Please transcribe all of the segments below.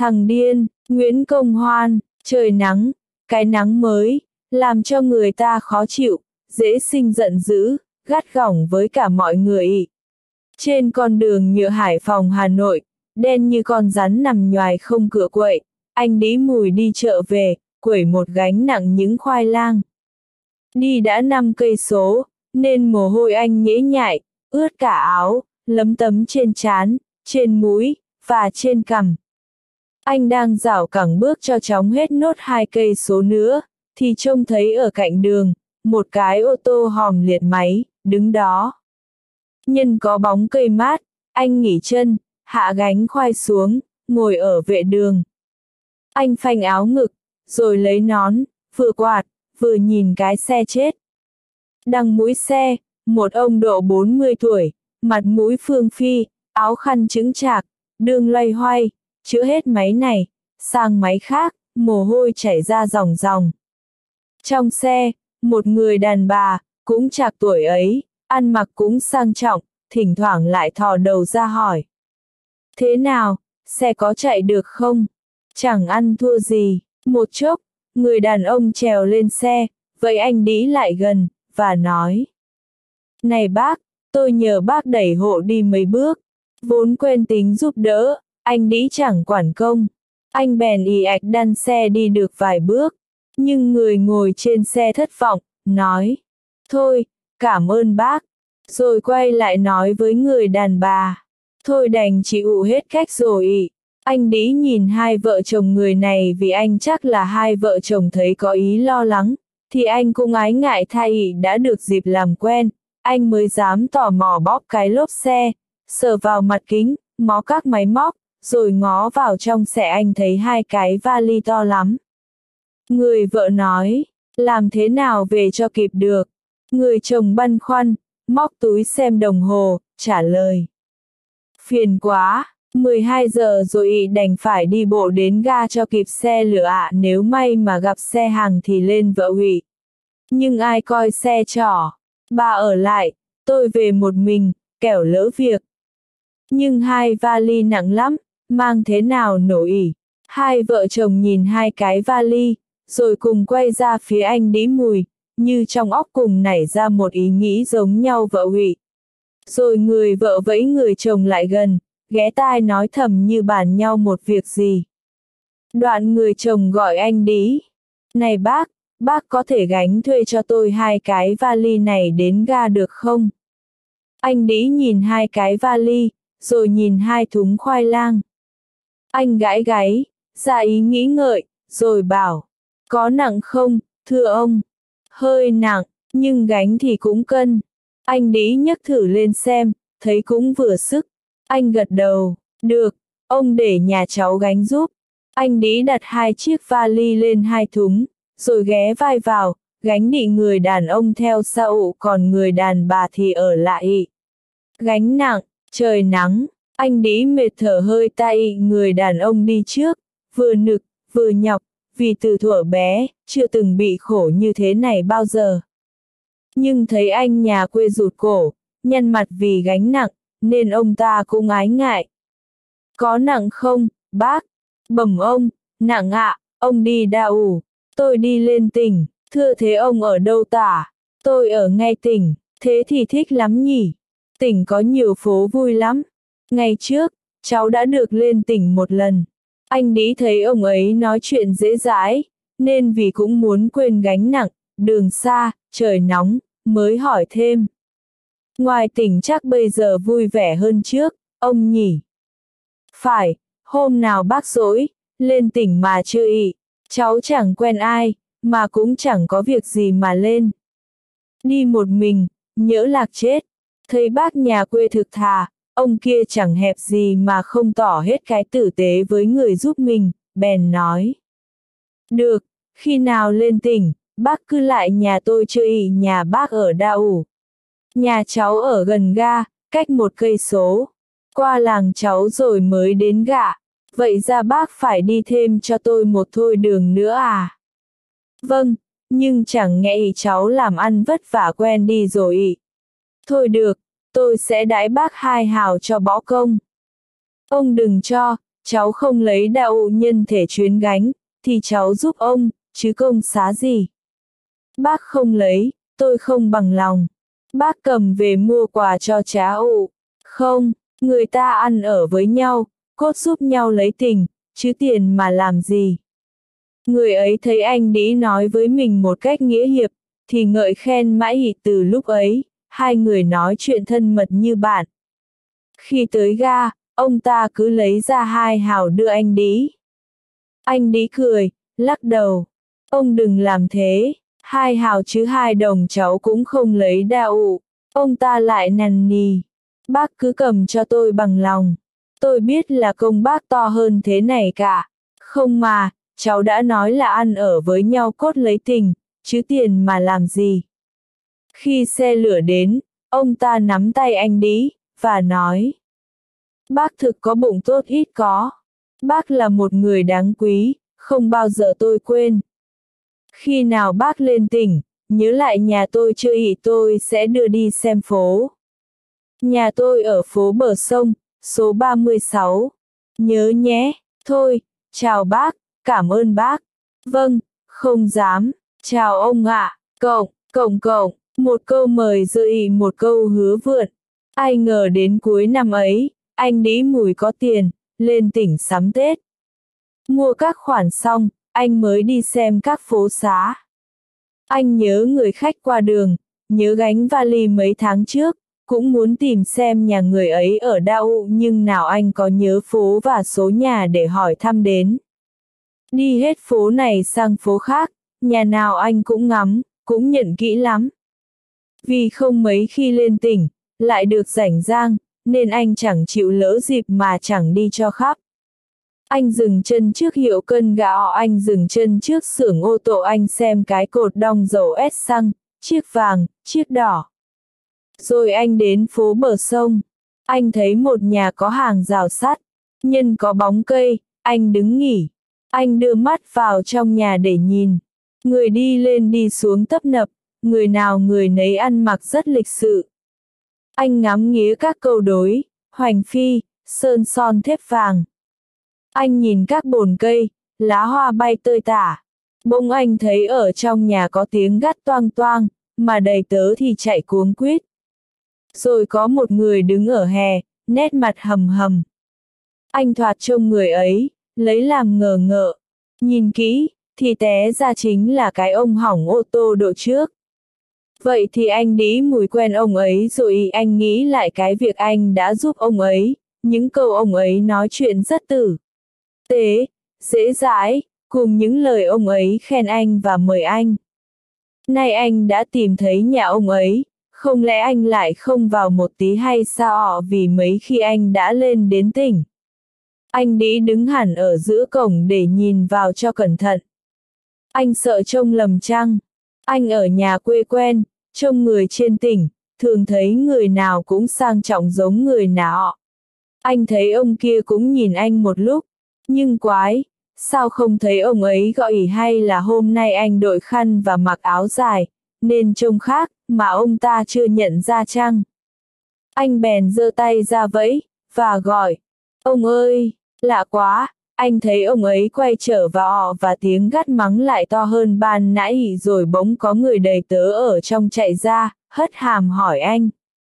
Thằng điên, Nguyễn Công Hoan, trời nắng, cái nắng mới, làm cho người ta khó chịu, dễ sinh giận dữ, gắt gỏng với cả mọi người. Trên con đường nhựa Hải Phòng Hà Nội, đen như con rắn nằm nhoài không cửa quậy, anh Đĩ Mùi đi chợ về, quẩy một gánh nặng những khoai lang. Đi đã 5 cây số, nên mồ hôi anh nhễ nhại, ướt cả áo, lấm tấm trên trán, trên mũi, và trên cằm. Anh đang rảo cẳng bước cho chóng hết nốt 2 cây số nữa, thì trông thấy ở cạnh đường, một cái ô tô hòm liệt máy, đứng đó. Nhân có bóng cây mát, anh nghỉ chân, hạ gánh khoai xuống, ngồi ở vệ đường. Anh phanh áo ngực, rồi lấy nón, vừa quạt, vừa nhìn cái xe chết. Đằng mũi xe, một ông độ 40 tuổi, mặt mũi phương phi, áo khăn chững chạc, đường loay hoay, chữa hết máy này, sang máy khác, mồ hôi chảy ra ròng ròng. Trong xe, một người đàn bà, cũng chạc tuổi ấy, ăn mặc cũng sang trọng, thỉnh thoảng lại thò đầu ra hỏi. Thế nào, xe có chạy được không? Chẳng ăn thua gì. Một chốc, người đàn ông trèo lên xe, vậy anh Đĩ lại gần, và nói. Này bác, tôi nhờ bác đẩy hộ đi mấy bước. Vốn quen tính giúp đỡ, anh Đĩ chẳng quản công. Anh bèn ì ạch đăn xe đi được vài bước. Nhưng người ngồi trên xe thất vọng, nói. Thôi, cảm ơn bác. Rồi quay lại nói với người đàn bà. Thôi đành chịu hết cách rồi. Anh Đĩ nhìn hai vợ chồng người này vì anh chắc là hai vợ chồng thấy có ý lo lắng, thì anh cũng ái ngại thay đã được dịp làm quen, anh mới dám tò mò bóp cái lốp xe, sờ vào mặt kính, mó các máy móc, rồi ngó vào trong xe anh thấy hai cái vali to lắm. Người vợ nói, làm thế nào về cho kịp được? Người chồng băn khoăn, móc túi xem đồng hồ, trả lời. Phiền quá, 12 giờ rồi đành phải đi bộ đến ga cho kịp xe lửa ạ, nếu may mà gặp xe hàng thì lên vợ hủy. Nhưng ai coi xe trỏ, bà ở lại, tôi về một mình, kẻo lỡ việc. Nhưng hai vali nặng lắm, mang thế nào nổi. Hai vợ chồng nhìn hai cái vali, rồi cùng quay ra phía anh Đĩ Mùi, như trong óc cùng nảy ra một ý nghĩ giống nhau vợ hủy. Rồi người vợ vẫy người chồng lại gần, ghé tai nói thầm như bàn nhau một việc gì. Đoạn người chồng gọi anh Đĩ. Này bác có thể gánh thuê cho tôi hai cái vali này đến ga được không? Anh Đĩ nhìn hai cái vali, rồi nhìn hai thúng khoai lang. Anh gãi gáy, ra ý nghĩ ngợi, rồi bảo, có nặng không, thưa ông? Hơi nặng, nhưng gánh thì cũng cân. Anh Đĩ nhấc thử lên xem, thấy cũng vừa sức. Anh gật đầu, được, ông để nhà cháu gánh giúp. Anh Đĩ đặt hai chiếc vali lên hai thúng, rồi ghé vai vào, gánh đị người đàn ông theo sau, còn người đàn bà thì ở lại. Gánh nặng, trời nắng, anh Đĩ mệt thở hơi tay, người đàn ông đi trước, vừa nực, vừa nhọc, vì từ thuở bé, chưa từng bị khổ như thế này bao giờ. Nhưng thấy anh nhà quê rụt cổ, nhăn mặt vì gánh nặng, nên ông ta cũng ái ngại. Có nặng không, bác? Bẩm ông, nặng ạ, ông đi đâu? Tôi đi lên tỉnh, thưa thế ông ở đâu tả? Tôi ở ngay tỉnh, thế thì thích lắm nhỉ? Tỉnh có nhiều phố vui lắm. Ngày trước, cháu đã được lên tỉnh một lần. Anh Đĩ thấy ông ấy nói chuyện dễ dãi, nên vì cũng muốn quên gánh nặng, đường xa, trời nóng, mới hỏi thêm. Ngoài tỉnh chắc bây giờ vui vẻ hơn trước, ông nhỉ? Phải, hôm nào bác rỗi, lên tỉnh mà chơi, cháu chẳng quen ai, mà cũng chẳng có việc gì mà lên. Đi một mình, nhỡ lạc chết. Thấy bác nhà quê thực thà, ông kia chẳng hẹp gì mà không tỏ hết cái tử tế với người giúp mình, bèn nói. Được, khi nào lên tỉnh, bác cứ lại nhà tôi chơi, nhà bác ở đâu? Nhà cháu ở gần ga, cách 1 cây số. Qua làng cháu rồi mới đến gạ, vậy ra bác phải đi thêm cho tôi một thôi đường nữa à? Vâng, nhưng chẳng nghe cháu làm ăn vất vả quen đi rồi. Thôi được, tôi sẽ đãi bác 2 hào cho bỏ công. Ông đừng cho, cháu không lấy đạo nhân thể chuyến gánh, thì cháu giúp ông, chứ công xá gì. Bác không lấy, tôi không bằng lòng. Bác cầm về mua quà cho cháu. Không, người ta ăn ở với nhau, cốt giúp nhau lấy tình, chứ tiền mà làm gì. Người ấy thấy anh Đĩ nói với mình một cách nghĩa hiệp, thì ngợi khen mãi. Từ lúc ấy, hai người nói chuyện thân mật như bạn. Khi tới ga, ông ta cứ lấy ra 2 hào đưa anh Đĩ. Anh Đĩ cười, lắc đầu. Ông đừng làm thế, 2 hào chứ 2 đồng cháu cũng không lấy đạo. Ông ta lại nằn nì. Bác cứ cầm cho tôi bằng lòng. Tôi biết là công bác to hơn thế này cả. Không mà, cháu đã nói là ăn ở với nhau cốt lấy tình, chứ tiền mà làm gì. Khi xe lửa đến, ông ta nắm tay anh Đĩ, và nói. Bác thực có bụng tốt ít có. Bác là một người đáng quý, không bao giờ tôi quên. Khi nào bác lên tỉnh, nhớ lại nhà tôi chơi tôi sẽ đưa đi xem phố. Nhà tôi ở phố bờ sông, số 36. Nhớ nhé, thôi, chào bác, cảm ơn bác. Vâng, không dám, chào ông ạ. Cậu, một câu mời dự một câu hứa vượn. Ai ngờ đến cuối năm ấy, anh Đĩ Mùi có tiền, lên tỉnh sắm Tết. Mua các khoản xong, anh mới đi xem các phố xá. Anh nhớ người khách qua đường, nhớ gánh vali mấy tháng trước, cũng muốn tìm xem nhà người ấy ở đâu, nhưng nào anh có nhớ phố và số nhà để hỏi thăm đến. Đi hết phố này sang phố khác, nhà nào anh cũng ngắm, cũng nhận kỹ lắm. Vì không mấy khi lên tỉnh, lại được rảnh rang, nên anh chẳng chịu lỡ dịp mà chẳng đi cho khắp. Anh dừng chân trước hiệu cân gạo, anh dừng chân trước xưởng ô tô, anh xem cái cột đong dầu ép xăng, chiếc vàng, chiếc đỏ. Rồi anh đến phố bờ sông. Anh thấy một nhà có hàng rào sắt, nhân có bóng cây, anh đứng nghỉ. Anh đưa mắt vào trong nhà để nhìn. Người đi lên đi xuống tấp nập, người nào người nấy ăn mặc rất lịch sự. Anh ngắm nghía các câu đối, hoành phi, sơn son thép vàng. Anh nhìn các bồn cây, lá hoa bay tơi tả. Bỗng anh thấy ở trong nhà có tiếng gắt toang toang, mà đầy tớ thì chạy cuống quýt. Rồi có một người đứng ở hè, nét mặt hầm hầm. Anh thoạt trông người ấy, lấy làm ngờ ngợ. Nhìn kỹ, thì té ra chính là cái ông hỏng ô tô độ trước. Vậy thì anh Đĩ Mùi quen ông ấy rồi. Anh nghĩ lại cái việc anh đã giúp ông ấy, những câu ông ấy nói chuyện rất tử tế, dễ dãi, cùng những lời ông ấy khen anh và mời anh. Nay anh đã tìm thấy nhà ông ấy, không lẽ anh lại không vào một tí hay sao? Vì mấy khi anh đã lên đến tỉnh. Anh Đĩ đứng hẳn ở giữa cổng để nhìn vào cho cẩn thận. Anh sợ trông lầm chăng? Anh ở nhà quê quen, trông người trên tỉnh, thường thấy người nào cũng sang trọng giống người nào. Anh thấy ông kia cũng nhìn anh một lúc, nhưng quái, sao không thấy ông ấy gọi? Hay là hôm nay anh đội khăn và mặc áo dài, nên trông khác, mà ông ta chưa nhận ra chăng? Anh bèn giơ tay ra vẫy, và gọi, ông ơi, lạ quá. Anh thấy ông ấy quay trở vào và tiếng gắt mắng lại to hơn ban nãy. Rồi bỗng có người đầy tớ ở trong chạy ra, hất hàm hỏi anh.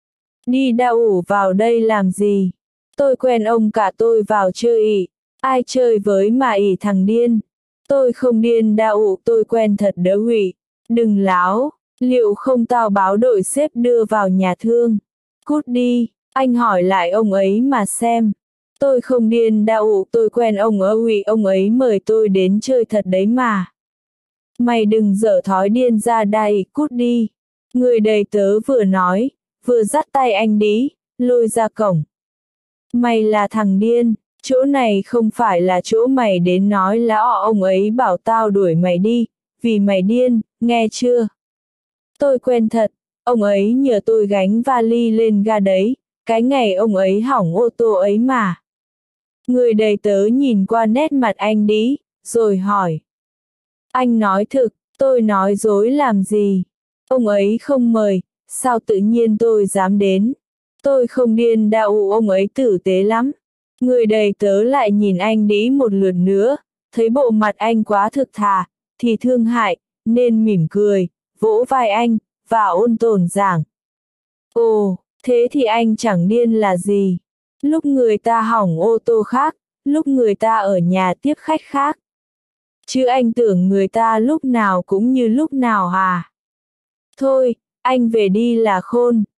Đi đâu vào đây làm gì? Tôi quen ông cả, tôi vào chơi. Ai chơi với mà thằng điên? Tôi không điên đâu, tôi quen thật đỡ hủy. Đừng láo, liệu không tao báo đội xếp đưa vào nhà thương? Cút đi, anh hỏi lại ông ấy mà xem. Tôi không điên đâu, tôi quen ông ông ấy mời tôi đến chơi thật đấy mà. Mày đừng dở thói điên ra đây, cút đi. Người đầy tớ vừa nói, vừa dắt tay anh Đĩ, lôi ra cổng. Mày là thằng điên, chỗ này không phải là chỗ mày đến nói là ông ấy bảo tao đuổi mày đi, vì mày điên, nghe chưa? Tôi quen thật, ông ấy nhờ tôi gánh vali lên ga đấy, cái ngày ông ấy hỏng ô tô ấy mà. Người đầy tớ nhìn qua nét mặt anh Đĩ, rồi hỏi. Anh nói thực, tôi nói dối làm gì? Ông ấy không mời, sao tự nhiên tôi dám đến? Tôi không điên đâu, ông ấy tử tế lắm. Người đầy tớ lại nhìn anh đĩ một lượt nữa, thấy bộ mặt anh quá thực thà, thì thương hại, nên mỉm cười, vỗ vai anh, và ôn tồn giảng. Ồ, thế thì anh chẳng điên là gì. Lúc người ta hỏng ô tô khác, lúc người ta ở nhà tiếp khách khác. Chứ anh tưởng người ta lúc nào cũng như lúc nào à? Thôi, anh về đi là khôn.